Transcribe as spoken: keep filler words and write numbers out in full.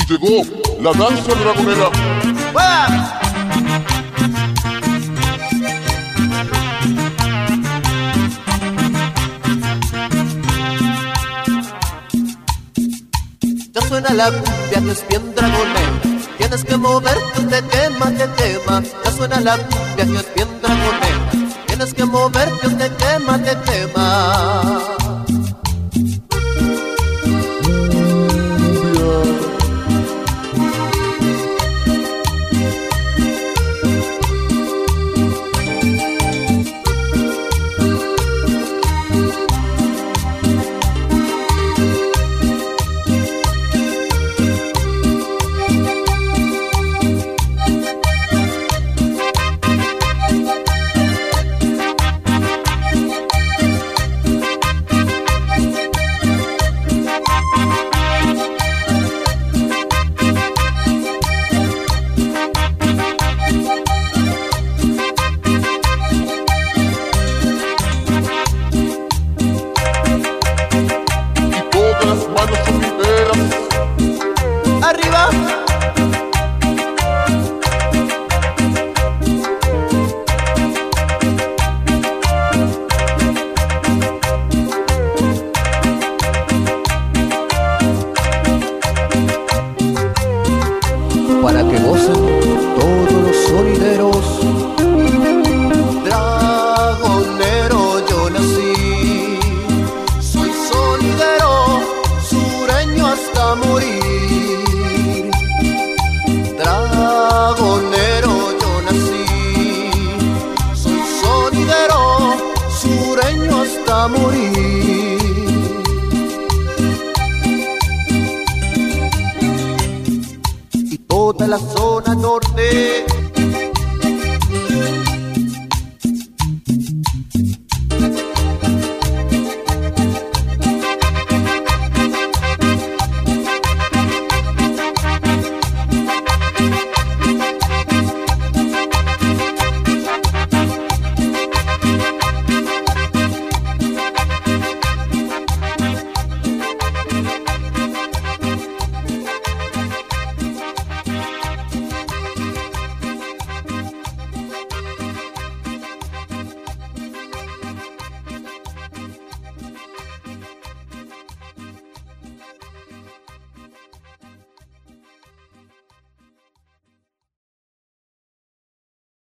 Llegó la danza dragonera. ¡Mueva! Ya suena la cumbia que es bien dragonera. Tienes que moverte, te quema, te quema. Ya suena la cumbia que es bien dragonera. Tienes que moverte, te quema, te quema. Arriba. Para que gocen todos los sonideros. Dragonero yo nací, soy sonidero, sureño hasta morir. Dragonero yo nací, soy sonidero, sureño hasta morir. Y toda la zona norte